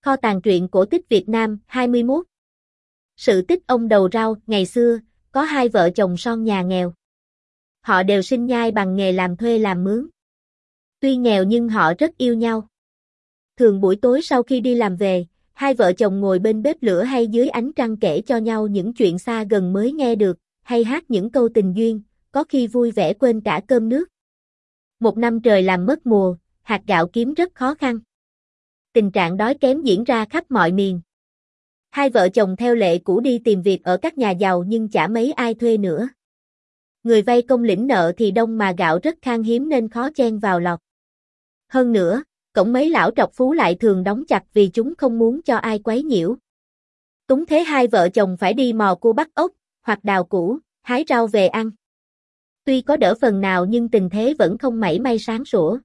Kho tàng truyện cổ tích Việt Nam 21. Sự tích ông đầu rau. Ngày xưa, có hai vợ chồng son nhà nghèo. Họ đều sinh nhai bằng nghề làm thuê làm mướn. Tuy nghèo nhưng họ rất yêu nhau. Thường buổi tối sau khi đi làm về, hai vợ chồng ngồi bên bếp lửa hay dưới ánh trăng kể cho nhau những chuyện xa gần mới nghe được, hay hát những câu tình duyên, có khi vui vẻ quên cả cơm nước. Một năm trời làm mất mùa, hạt gạo kiếm rất khó khăn. Tình trạng đói kém diễn ra khắp mọi miền. Hai vợ chồng theo lệ cũ đi tìm việc ở các nhà giàu nhưng chả mấy ai thuê nữa. Người vay công lĩnh nợ thì đông mà gạo rất khan hiếm nên khó chen vào lọt. Hơn nữa, cổng mấy lão trọc phú lại thường đóng chặt vì chúng không muốn cho ai quấy nhiễu. Túng thế hai vợ chồng phải đi mò cua bắt ốc, hoặc đào củ, hái rau về ăn. Tuy có đỡ phần nào nhưng tình thế vẫn không mảy may sáng sủa.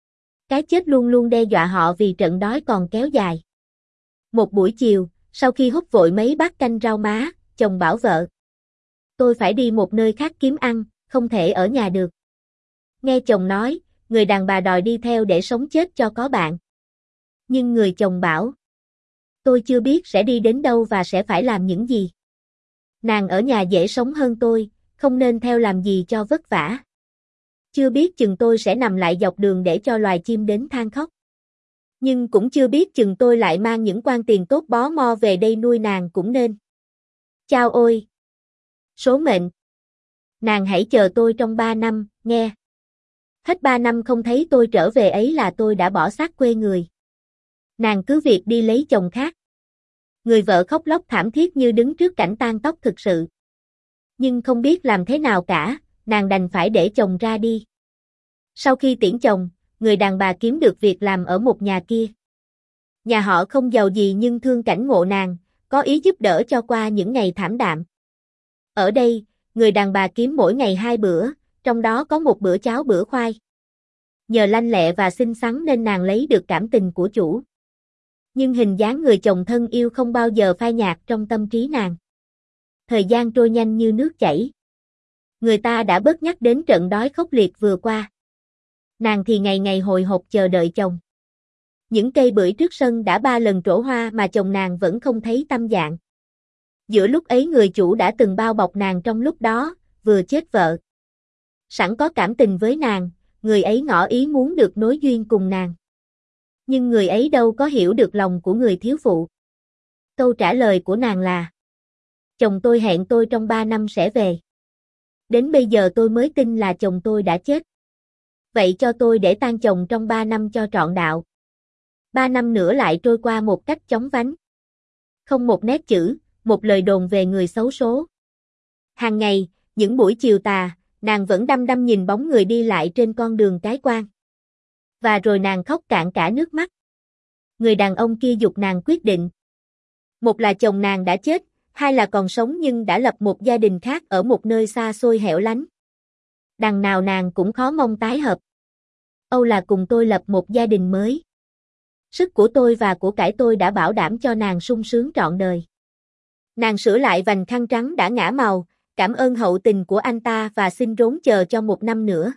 Cái chết luôn luôn đe dọa họ vì trận đói còn kéo dài. Một buổi chiều, sau khi hút vội mấy bát canh rau má, chồng bảo vợ: "Tôi phải đi một nơi khác kiếm ăn, không thể ở nhà được." Nghe chồng nói, người đàn bà đòi đi theo để sống chết cho có bạn. Nhưng người chồng bảo: "Tôi chưa biết sẽ đi đến đâu và sẽ phải làm những gì. Nàng ở nhà dễ sống hơn tôi, không nên theo làm gì cho vất vả. Chưa biết chừng tôi sẽ nằm lại dọc đường để cho loài chim đến than khóc. Nhưng cũng chưa biết chừng tôi lại mang những quan tiền tốt bó mo về đây nuôi nàng cũng nên. Chao ôi! Số mệnh! Nàng hãy chờ tôi trong 3 năm, nghe. Hết 3 năm không thấy tôi trở về ấy là tôi đã bỏ xác quê người. Nàng cứ việc đi lấy chồng khác." Người vợ khóc lóc thảm thiết như đứng trước cảnh tang tóc thực sự. Nhưng không biết làm thế nào cả, nàng đành phải để chồng ra đi. Sau khi tiễn chồng, người đàn bà kiếm được việc làm ở một nhà kia. Nhà họ không giàu gì nhưng thương cảnh ngộ nàng, có ý giúp đỡ cho qua những ngày thảm đạm. Ở đây, người đàn bà kiếm mỗi ngày 2 bữa, trong đó có một bữa cháo bữa khoai. Nhờ lanh lẹ và xinh xắn nên nàng lấy được cảm tình của chủ. Nhưng hình dáng người chồng thân yêu không bao giờ phai nhạt trong tâm trí nàng. Thời gian trôi nhanh như nước chảy. Người ta đã bớt nhắc đến trận đói khốc liệt vừa qua. Nàng thì ngày ngày hồi hộp chờ đợi chồng. Những cây bưởi trước sân đã 3 lần trổ hoa mà chồng nàng vẫn không thấy tâm dạng. Giữa lúc ấy người chủ đã từng bao bọc nàng trong lúc đó, vừa chết vợ. Sẵn có cảm tình với nàng, người ấy ngỏ ý muốn được nối duyên cùng nàng. Nhưng người ấy đâu có hiểu được lòng của người thiếu phụ. Câu trả lời của nàng là: "Chồng tôi hẹn tôi trong 3 năm sẽ về. Đến bây giờ tôi mới tin là chồng tôi đã chết. Vậy cho tôi để tang chồng trong 3 năm cho trọn đạo." 3 năm nữa lại trôi qua một cách chóng vánh. Không một nét chữ, một lời đồn về người xấu số. Hàng ngày, những buổi chiều tà, nàng vẫn đăm đăm nhìn bóng người đi lại trên con đường cái quan. Và rồi nàng khóc cạn cả nước mắt. Người đàn ông kia giục nàng quyết định. Một là chồng nàng đã chết, hai là còn sống nhưng đã lập một gia đình khác ở một nơi xa xôi hẻo lánh. Đằng nào nàng cũng khó mong tái hợp. Âu là cùng tôi lập một gia đình mới. Sức của tôi và của cải tôi đã bảo đảm cho nàng sung sướng trọn đời. Nàng sửa lại vành khăn trắng đã ngả màu, cảm ơn hậu tình của anh ta và xin rốn chờ cho 1 năm nữa.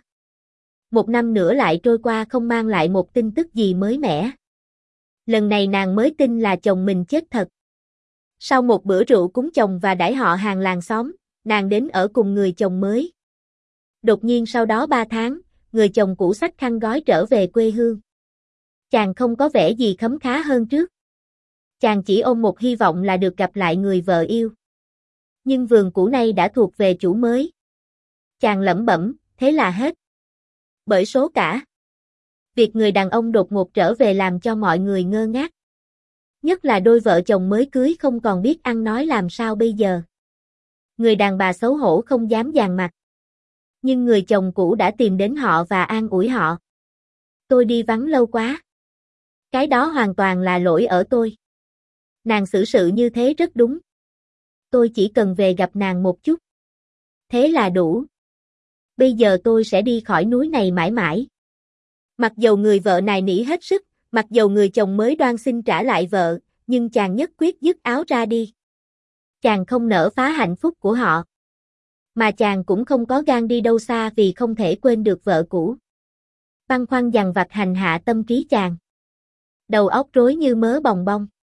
1 năm nữa lại trôi qua không mang lại một tin tức gì mới mẻ. Lần này nàng mới tin là chồng mình chết thật. Sau một bữa rượu cúng chồng và đãi họ hàng làng xóm, nàng đến ở cùng người chồng mới. Đột nhiên sau đó 3 tháng, người chồng cũ xách khăn gói trở về quê hương. Chàng không có vẻ gì khấm khá hơn trước. Chàng chỉ ôm một hy vọng là được gặp lại người vợ yêu. Nhưng vườn cũ nay đã thuộc về chủ mới. Chàng lẩm bẩm, thế là hết. Bởi số cả. Việc người đàn ông đột ngột trở về làm cho mọi người ngơ ngác. Nhất là đôi vợ chồng mới cưới không còn biết ăn nói làm sao bây giờ. Người đàn bà xấu hổ không dám dàn mặt. Nhưng người chồng cũ đã tìm đến họ và an ủi họ. "Tôi đi vắng lâu quá. Cái đó hoàn toàn là lỗi ở tôi. Nàng xử sự như thế rất đúng. Tôi chỉ cần về gặp nàng một chút. Thế là đủ. Bây giờ tôi sẽ đi khỏi núi này mãi mãi." Mặc dầu người vợ nài nỉ hết sức, mặc dầu người chồng mới đoan xin trả lại vợ, nhưng chàng nhất quyết dứt áo ra đi. Chàng không nỡ phá hạnh phúc của họ. Mà chàng cũng không có gan đi đâu xa vì không thể quên được vợ cũ. Băn khoăn dằn vặt hành hạ tâm trí chàng. Đầu óc rối như mớ bòng bong.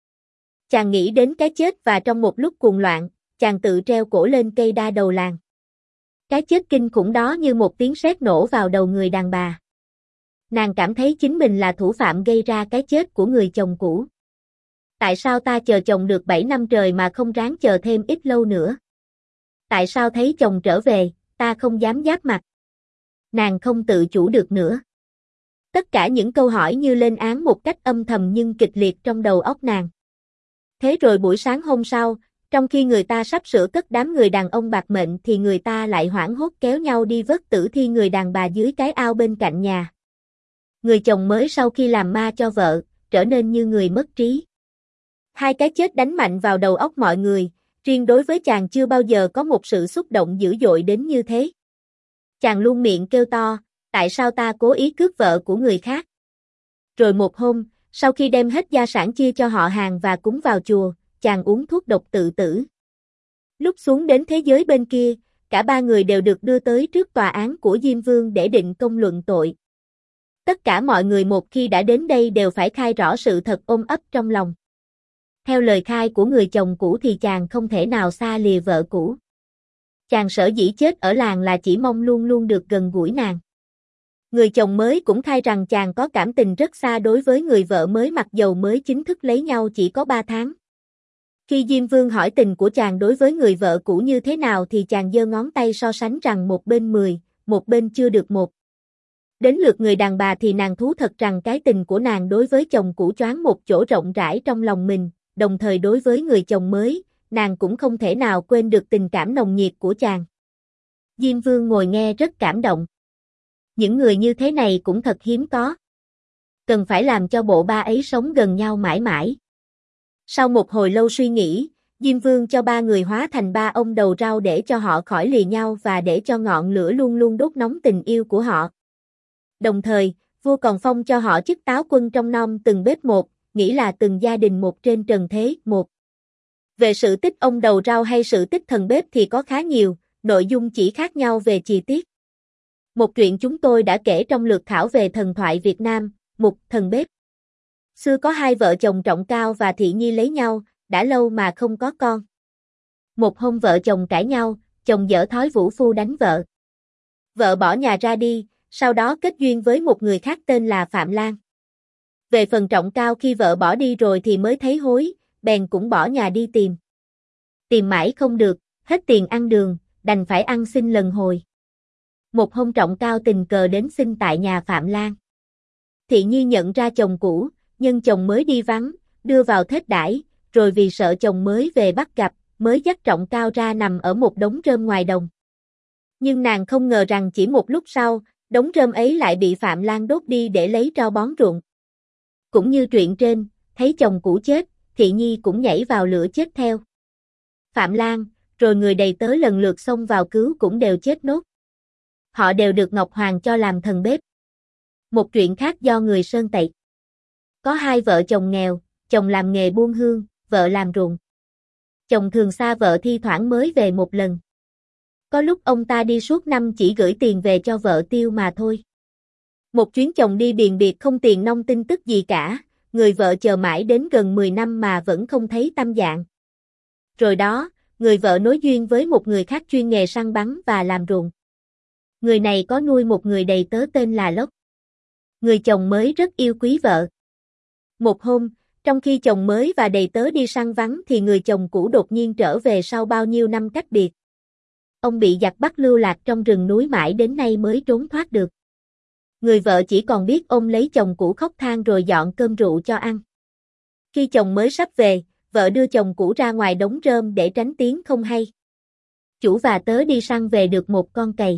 Chàng nghĩ đến cái chết và trong một lúc cuồng loạn, chàng tự treo cổ lên cây đa đầu làng. Cái chết kinh khủng đó như một tiếng sét nổ vào đầu người đàn bà. Nàng cảm thấy chính mình là thủ phạm gây ra cái chết của người chồng cũ. Tại sao ta chờ chồng được 7 năm trời mà không ráng chờ thêm ít lâu nữa? Tại sao thấy chồng trở về, ta không dám giáp mặt? Nàng không tự chủ được nữa. Tất cả những câu hỏi như lên án một cách âm thầm nhưng kịch liệt trong đầu óc nàng. Thế rồi buổi sáng hôm sau, trong khi người ta sắp sửa cất đám người đàn ông bạc mệnh thì người ta lại hoảng hốt kéo nhau đi vớt tử thi người đàn bà dưới cái ao bên cạnh nhà. Người chồng mới sau khi làm ma cho vợ, trở nên như người mất trí. Hai cái chết đánh mạnh vào đầu óc mọi người, riêng đối với chàng chưa bao giờ có một sự xúc động dữ dội đến như thế. Chàng luôn miệng kêu to, tại sao ta cố ý cướp vợ của người khác? Rồi một hôm, sau khi đem hết gia sản chia cho họ hàng và cúng vào chùa, chàng uống thuốc độc tự tử. Lúc xuống đến thế giới bên kia, cả ba người đều được đưa tới trước tòa án của Diêm Vương để định công luận tội. Tất cả mọi người một khi đã đến đây đều phải khai rõ sự thật ôm ấp trong lòng. Theo lời khai của người chồng cũ thì chàng không thể nào xa lìa vợ cũ. Chàng sở dĩ chết ở làng là chỉ mong luôn luôn được gần gũi nàng. Người chồng mới cũng khai rằng chàng có cảm tình rất xa đối với người vợ mới mặc dầu mới chính thức lấy nhau chỉ có 3 tháng. Khi Diêm Vương hỏi tình của chàng đối với người vợ cũ như thế nào thì chàng giơ ngón tay so sánh rằng một bên 10, một bên chưa được 1. Đến lượt người đàn bà thì nàng thú thật rằng cái tình của nàng đối với chồng cũ choáng một chỗ rộng rãi trong lòng mình, đồng thời đối với người chồng mới, nàng cũng không thể nào quên được tình cảm nồng nhiệt của chàng. Diêm Vương ngồi nghe rất cảm động. Những người như thế này cũng thật hiếm có. Cần phải làm cho bộ ba ấy sống gần nhau mãi mãi. Sau một hồi lâu suy nghĩ, Diêm Vương cho ba người hóa thành 3 ông đầu rau để cho họ khỏi lìa nhau và để cho ngọn lửa luôn luôn đốt nóng tình yêu của họ. Đồng thời, vua còn phong cho họ chức táo quân trong nom từng bếp một, nghĩ là từng gia đình một trên trần thế một. Về sự tích ông đầu rau hay sự tích thần bếp thì có khá nhiều, nội dung chỉ khác nhau về chi tiết. Một chuyện chúng tôi đã kể trong lược thảo về thần thoại Việt Nam, mục thần bếp. Xưa có hai vợ chồng Trọng Cao và Thị Nhi lấy nhau, đã lâu mà không có con. Một hôm vợ chồng cãi nhau, chồng dở thói vũ phu đánh vợ. Vợ bỏ nhà ra đi, sau đó kết duyên với một người khác tên là Phạm Lan. Về phần Trọng Cao khi vợ bỏ đi rồi thì mới thấy hối, bèn cũng bỏ nhà đi tìm. Tìm mãi không được, hết tiền ăn đường, đành phải ăn xin lần hồi. Một hôm Trọng Cao tình cờ đến xin tại nhà Phạm Lan. Thị Nhi nhận ra chồng cũ, nhưng chồng mới đi vắng, đưa vào thết đãi, rồi vì sợ chồng mới về bắt gặp, mới dắt Trọng Cao ra nằm ở một đống rơm ngoài đồng. Nhưng nàng không ngờ rằng chỉ một lúc sau, đống rơm ấy lại bị Phạm Lan đốt đi để lấy tro bón ruộng. Cũng như truyện trên, thấy chồng cũ chết, Thị Nhi cũng nhảy vào lửa chết theo. Phạm Lan, rồi người đầy tớ lần lượt xông vào cứu cũng đều chết nốt. Họ đều được Ngọc Hoàng cho làm thần bếp. Một chuyện khác do người Sơn Tây. Có hai vợ chồng nghèo, chồng làm nghề buôn hương, vợ làm ruộng. Chồng thường xa vợ thi thoảng mới về một lần. Có lúc ông ta đi suốt năm chỉ gửi tiền về cho vợ tiêu mà thôi. Một chuyến chồng đi biền biệt không tiền nong tin tức gì cả, người vợ chờ mãi đến gần 10 năm mà vẫn không thấy tâm dạng. Rồi đó, người vợ nối duyên với một người khác chuyên nghề săn bắn và làm ruộng. Người này có nuôi một người đầy tớ tên là Lốc. Người chồng mới rất yêu quý vợ. Một hôm, trong khi chồng mới và đầy tớ đi săn vắng thì người chồng cũ đột nhiên trở về sau bao nhiêu năm cách biệt. Ông bị giặc bắt lưu lạc trong rừng núi mãi đến nay mới trốn thoát được. Người vợ chỉ còn biết ôm lấy chồng cũ khóc than rồi dọn cơm rượu cho ăn. Khi chồng mới sắp về, vợ đưa chồng cũ ra ngoài đống rơm để tránh tiếng không hay. Chủ và tớ đi săn về được một con cầy.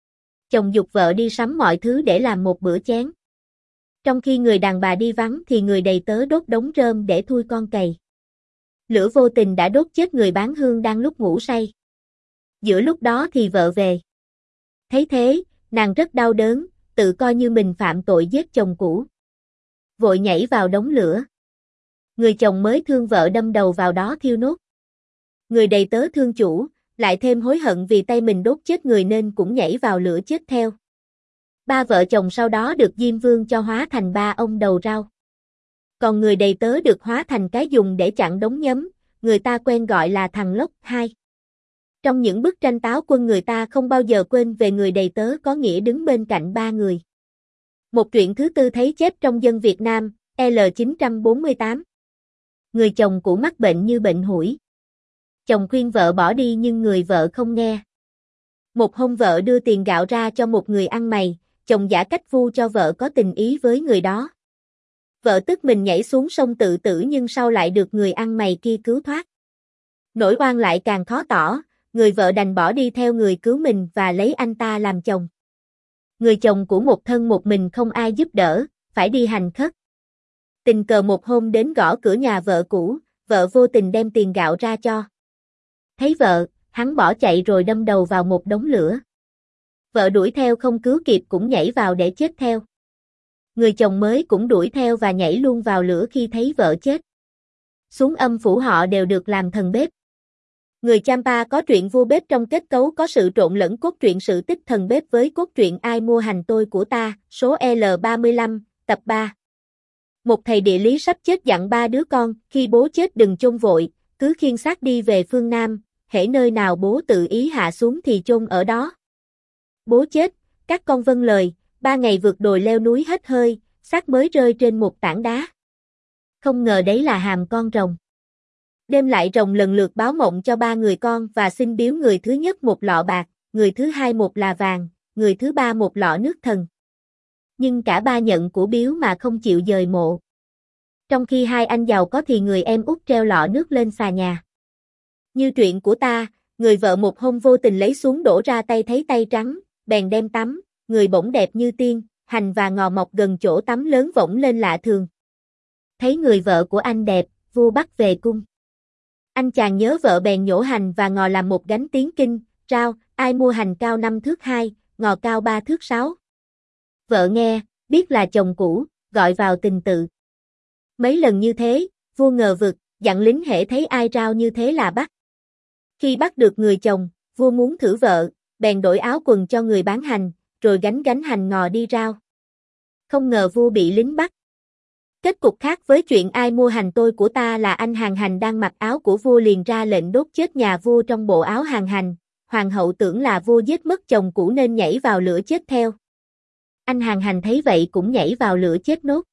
Chồng giục vợ đi sắm mọi thứ để làm một bữa chén. Trong khi người đàn bà đi vắng thì người đầy tớ đốt đống rơm để thui con cầy. Lửa vô tình đã đốt chết người bán hương đang lúc ngủ say. Giữa lúc đó thì vợ về. Thấy thế, nàng rất đau đớn, tự coi như mình phạm tội giết chồng cũ. Vội nhảy vào đống lửa. Người chồng mới thương vợ đâm đầu vào đó thiêu nốt. Người đầy tớ thương chủ, lại thêm hối hận vì tay mình đốt chết người nên cũng nhảy vào lửa chết theo. Ba vợ chồng sau đó được Diêm Vương cho hóa thành 3 ông đầu rau. Còn người đầy tớ được hóa thành cái dùng để chặn đống nhấm, người ta quen gọi là thằng lốc. 2. Trong những bức tranh táo quân người ta không bao giờ quên về người đầy tớ có nghĩa đứng bên cạnh ba người. Một truyện thứ tư thấy chép trong Dân Việt Nam, L948. Người chồng cũ mắc bệnh như bệnh hủi. Chồng khuyên vợ bỏ đi nhưng người vợ không nghe. Một hôm vợ đưa tiền gạo ra cho một người ăn mày, chồng giả cách vu cho vợ có tình ý với người đó. Vợ tức mình nhảy xuống sông tự tử nhưng sau lại được người ăn mày kia cứu thoát. Nỗi oan lại càng khó tỏ, người vợ đành bỏ đi theo người cứu mình và lấy anh ta làm chồng. Người chồng của một thân một mình không ai giúp đỡ, phải đi hành khất. Tình cờ một hôm đến gõ cửa nhà vợ cũ, vợ vô tình đem tiền gạo ra cho. Thấy vợ, hắn bỏ chạy rồi đâm đầu vào một đống lửa. Vợ đuổi theo không cứu kịp cũng nhảy vào để chết theo. Người chồng mới cũng đuổi theo và nhảy luôn vào lửa khi thấy vợ chết. Xuống âm phủ họ đều được làm thần bếp. Người Champa có truyện vua bếp trong kết cấu có sự trộn lẫn cốt truyện sự tích thần bếp với cốt truyện Ai mua hành tôi của ta, số L35, tập 3. Một thầy địa lý sắp chết dặn ba đứa con, khi bố chết đừng chôn vội, cứ khiêng xác đi về phương Nam, hễ nơi nào bố tự ý hạ xuống thì chôn ở đó. Bố chết, các con vâng lời, 3 ngày vượt đồi leo núi hết hơi, xác mới rơi trên một tảng đá. Không ngờ đấy là hàm con rồng. Đêm lại rồng lần lượt báo mộng cho 3 người con và xin biếu người thứ nhất một lọ bạc, người thứ hai một là vàng, người thứ ba một lọ nước thần. Nhưng cả ba nhận của biếu mà không chịu dời mộ. Trong khi hai anh giàu có thì người em út treo lọ nước lên xà nhà. Như truyện của ta, người vợ một hôm vô tình lấy xuống đổ ra tay thấy tay trắng, bèn đem tắm, người bỗng đẹp như tiên, hành và ngò mọc gần chỗ tắm lớn vỗng lên lạ thường. Thấy người vợ của anh đẹp, vua bắt về cung. Anh chàng nhớ vợ bèn nhổ hành và ngò làm một gánh tiếng kinh, rao, ai mua hành cao 5 thước 2, ngò cao 3 thước 6. Vợ nghe, biết là chồng cũ, gọi vào tình tự. Mấy lần như thế, vua ngờ vực, dặn lính hễ thấy ai rao như thế là bắt. Khi bắt được người chồng, vua muốn thử vợ, bèn đổi áo quần cho người bán hành, rồi gánh hành ngò đi rao. Không ngờ vua bị lính bắt. Kết cục khác với chuyện ai mua hành tôi của ta là anh hàng hành đang mặc áo của vua liền ra lệnh đốt chết nhà vua trong bộ áo hàng hành. Hoàng hậu tưởng là vua giết mất chồng cũ nên nhảy vào lửa chết theo. Anh hàng hành thấy vậy cũng nhảy vào lửa chết nốt.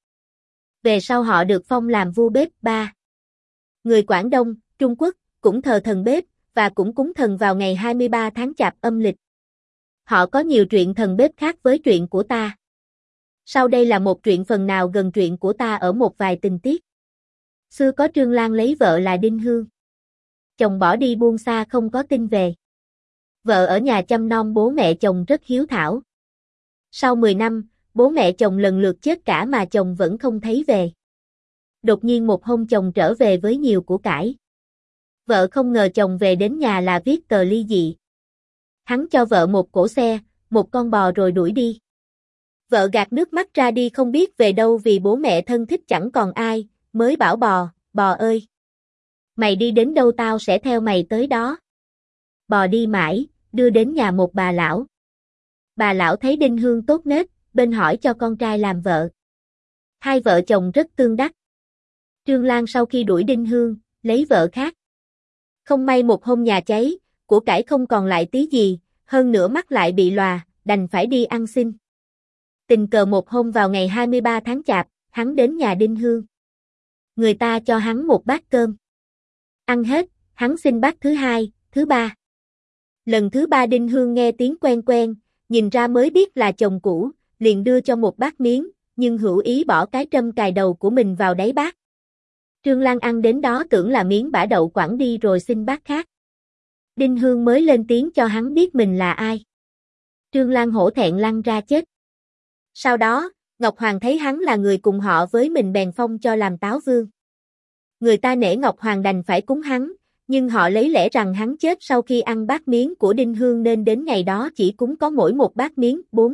Về sau họ được phong làm vua bếp 3. Người Quảng Đông, Trung Quốc, cũng thờ thần bếp, và cũng cúng thần vào ngày 23 tháng Chạp âm lịch. Họ có nhiều truyện thần bếp khác với truyện của ta. Sau đây là một truyện phần nào gần truyện của ta ở một vài tình tiết. Xưa có Trương Lan lấy vợ là Đinh Hương. Chồng bỏ đi buông xa không có tin về. Vợ ở nhà chăm nom bố mẹ chồng rất hiếu thảo. Sau 10 năm, bố mẹ chồng lần lượt chết cả mà chồng vẫn không thấy về. Đột nhiên một hôm chồng trở về với nhiều của cải. Vợ không ngờ chồng về đến nhà là viết tờ ly dị. Hắn cho vợ một cỗ xe, một con bò rồi đuổi đi. Vợ gạt nước mắt ra đi không biết về đâu vì bố mẹ thân thích chẳng còn ai, mới bảo bò, bò ơi. Mày đi đến đâu tao sẽ theo mày tới đó. Bò đi mãi, đưa đến nhà một bà lão. Bà lão thấy Đinh Hương tốt nết, bên hỏi cho con trai làm vợ. Hai vợ chồng rất tương đắc. Trương Lan sau khi đuổi Đinh Hương, lấy vợ khác. Không may một hôm nhà cháy, của cải không còn lại tí gì, hơn nữa mắt lại bị lòa, đành phải đi ăn xin. Tình cờ một hôm vào ngày 23 tháng Chạp, hắn đến nhà Đinh Hương. Người ta cho hắn một bát cơm. Ăn hết, hắn xin bát thứ hai, thứ ba. Lần thứ ba Đinh Hương nghe tiếng quen quen, nhìn ra mới biết là chồng cũ, liền đưa cho một bát miếng, nhưng hữu ý bỏ cái trâm cài đầu của mình vào đáy bát. Trương Lan ăn đến đó tưởng là miếng bã đậu quẳng đi rồi xin bát khác. Đinh Hương mới lên tiếng cho hắn biết mình là ai. Trương Lan hổ thẹn lăn ra chết. Sau đó, Ngọc Hoàng thấy hắn là người cùng họ với mình bèn phong cho làm Táo Vương. Người ta nể Ngọc Hoàng đành phải cúng hắn, nhưng họ lấy lẽ rằng hắn chết sau khi ăn bát miếng của Đinh Hương nên đến ngày đó chỉ cúng có mỗi một bát miếng. 4.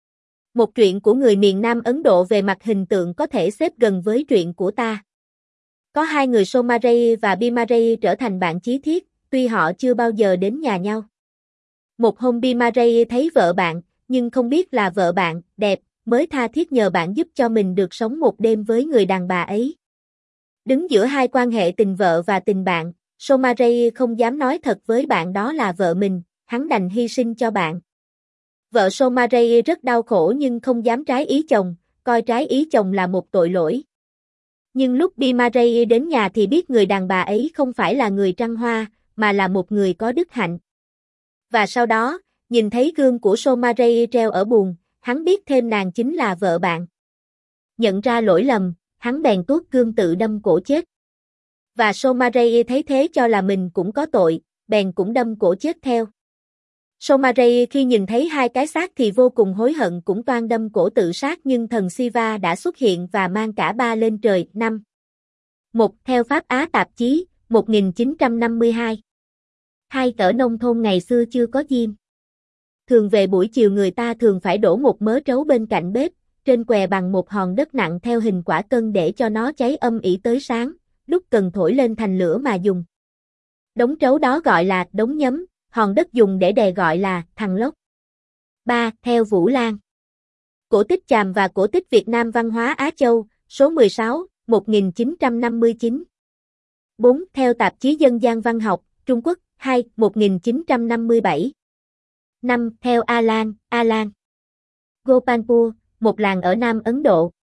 Một truyện của người miền Nam Ấn Độ về mặt hình tượng có thể xếp gần với truyện của ta. Có hai người Somarei và Bimarei trở thành bạn chí thiết, tuy họ chưa bao giờ đến nhà nhau. Một hôm Bimarei thấy vợ bạn, nhưng không biết là vợ bạn, đẹp, mới tha thiết nhờ bạn giúp cho mình được sống một đêm với người đàn bà ấy. Đứng giữa hai quan hệ tình vợ và tình bạn, Somaray không dám nói thật với bạn đó là vợ mình, hắn đành hy sinh cho bạn. Vợ Somaray rất đau khổ nhưng không dám trái ý chồng, coi trái ý chồng là một tội lỗi. Nhưng lúc Bimaray đến nhà thì biết người đàn bà ấy không phải là người trăng hoa, mà là một người có đức hạnh. Và sau đó, nhìn thấy gương của Somaray treo ở buồng, hắn biết thêm nàng chính là vợ bạn. Nhận ra lỗi lầm, hắn bèn tuốt gươm tự đâm cổ chết. Và Somaray thấy thế cho là mình cũng có tội, bèn cũng đâm cổ chết theo. Somaray khi nhìn thấy hai cái xác thì vô cùng hối hận cũng toan đâm cổ tự sát nhưng thần Siva đã xuất hiện và mang cả ba lên trời. 5. Một theo Pháp Á tạp chí, 1952. Hai ở nông thôn ngày xưa chưa có diêm. Thường về buổi chiều người ta thường phải đổ một mớ trấu bên cạnh bếp, trên què bằng một hòn đất nặng theo hình quả cân để cho nó cháy âm ỉ tới sáng, lúc cần thổi lên thành lửa mà dùng. Đống trấu đó gọi là đống nhấm, hòn đất dùng để đè gọi là thằng lốc. 3. Theo Vũ Lan. Cổ tích Chàm và cổ tích Việt Nam văn hóa Á Châu, số 16, 1959. 4. Theo tạp chí Dân gian văn học, Trung Quốc, 2, 1957. 5. Theo Alan, Gopalpur, một làng ở Nam Ấn Độ.